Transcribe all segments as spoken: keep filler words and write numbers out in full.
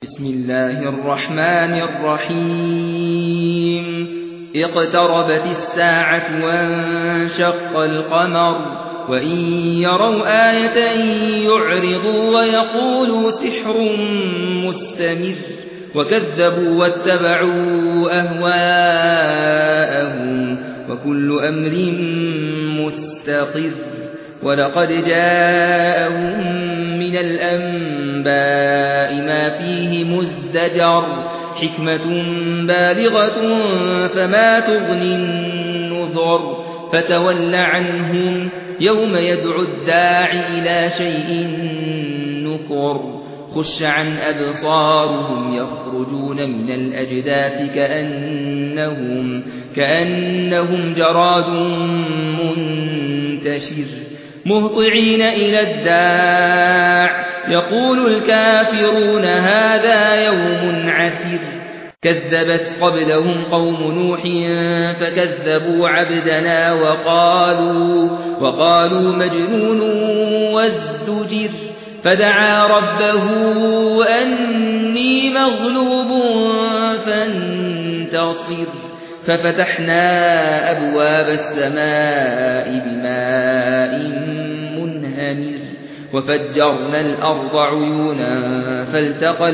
بسم الله الرحمن الرحيم اقتربت الساعة وانشق القمر وإن يروا آية يعرضوا ويقولوا سحر مستمر وكذبوا واتبعوا أهواءهم وكل أمر مستقر ولقد جاءهم من الأنباء ما فيه مزدجر حكمة بالغة فما تغني النذر فتول عنهم يوم يدعو الداعي إلى شيء نكر خش عن أبصارهم يخرجون من الأجداث كأنهم, كأنهم جراد منتشر مهطعين إلى الداع يقول الكافرون هذا يوم عسر كذبت قبلهم قوم نوح فكذبوا عبدنا وقالوا, وقالوا مجنون وازدجر فدعا ربه أني مغلوب فانتصر ففتحنا أبواب السماء بماء منهمر وفجرنا الأرض عيونا فالتقى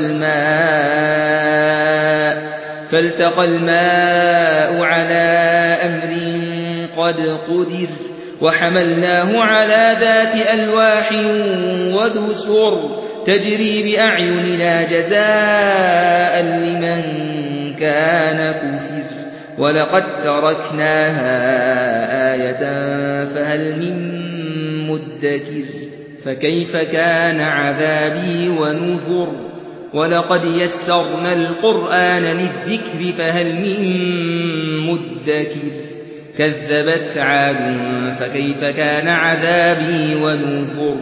الماء, فالتقى الماء على أمر قد قدر وحملناه على ذات ألواح ودسر تجري بأعيننا جزاء لمن كان كفر ولقد تركناها آية فهل من مدكر فكيف كان عذابي ونذر ولقد يسرنا القرآن للذكر فهل من مدكر كذبت عاد فكيف كان عذابي ونذر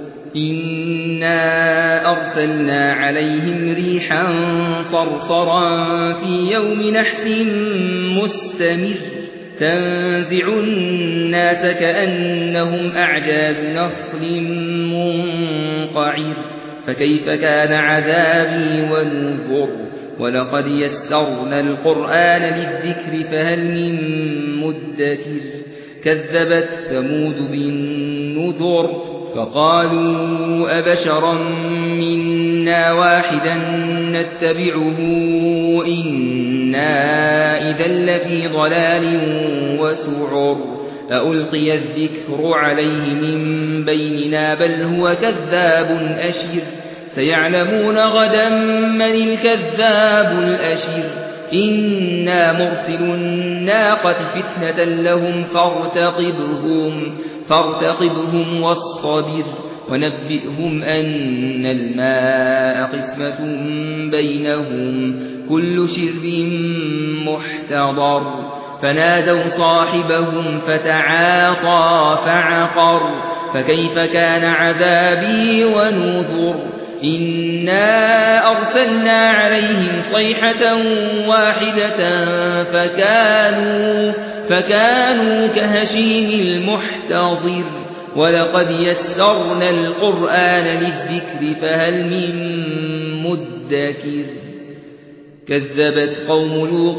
إنا أرسلنا عليهم ريحا صرصرا في يوم نحس مستمر تنزع الناس كأنهم أعجاز نخل منقعر فكيف كان عذابي ونذر ولقد يسرنا القرآن للذكر فهل من مدكر كذبت ثمود بالنذر فقالوا أبشرا منا واحدا نتبعه إنا إذا لفي ضلال وسعر ألقي الذكر عليه من بيننا بل هو كذاب أشر سيعلمون غدا من الكذاب الأشر إنا مرسل الناقة فتنة لهم فارتقبهم, فارتقبهم واصطبر ونبئهم أن الماء قسمة بينهم كل شرب محتضر فنادوا صاحبهم فتعاطى فعقر فكيف كان عذابي ونذر إنا أرسلنا عليهم صيحة واحدة فكانوا, فكانوا كهشيم المحتضر ولقد يسرنا القرآن للذكر فهل من مدكر كذبت قوم لوط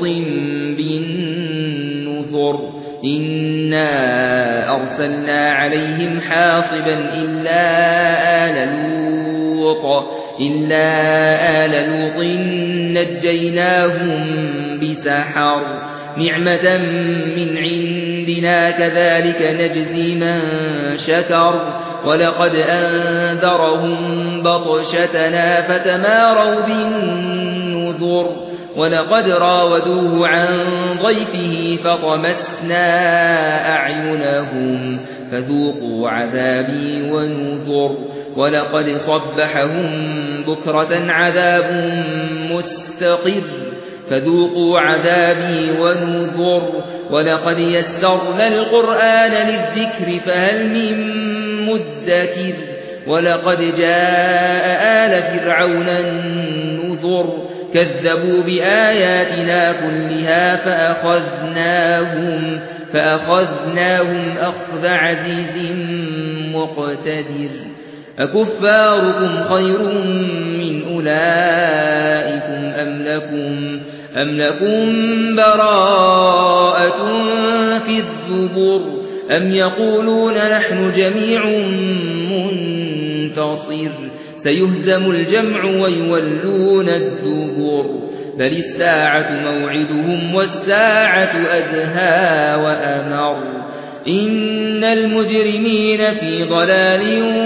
بالنذر إنا أرسلنا عليهم حاصبا إلا آل لوط, إلا آل لوط نجيناهم بسحر نعمة من عندنا كذلك نجزي من شكر ولقد أنذرهم بطشتنا فتماروا بالنذر ولقد راودوه عن ضيفه فطمسنا أعينهم فذوقوا عذابي ونذر ولقد صبحهم بكرة عذاب مستقر فذوقوا عذابي ونذر ولقد يسرنا القرآن للذكر فهل من مدكر ولقد جاء آل فرعون النذر كذبوا بآياتنا كلها فأخذناهم, فأخذناهم أخذ عزيز مقتدر أكفاركم خير من أولئك لكم أم لكم براءة في الزبر أم يقولون نحن جميع منتصر سيهزم الجمع ويولون الدبر بل الساعة موعدهم والساعة أدهى وأمر إن المجرمين في ضلال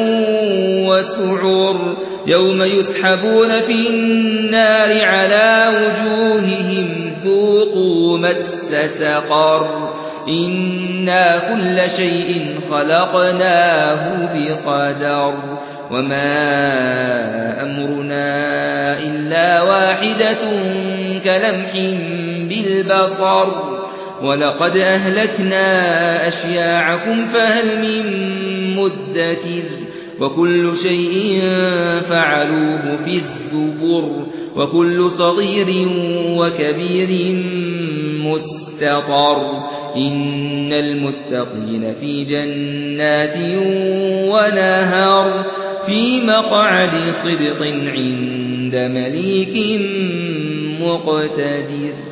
وسعر يوم يسحبون في النار على وجوههم ذوقوا مس سقر إنا كل شيء خلقناه بقدر وما أمرنا إلا واحدة كلمح بالبصر ولقد أهلكنا أشياعكم فهل من مدكر وكل شيء فعلوه في الزبر وكل صغير وكبير مستطر إن المتقين في جنات ونهر في مقعد صدق عند مليك مقتدر.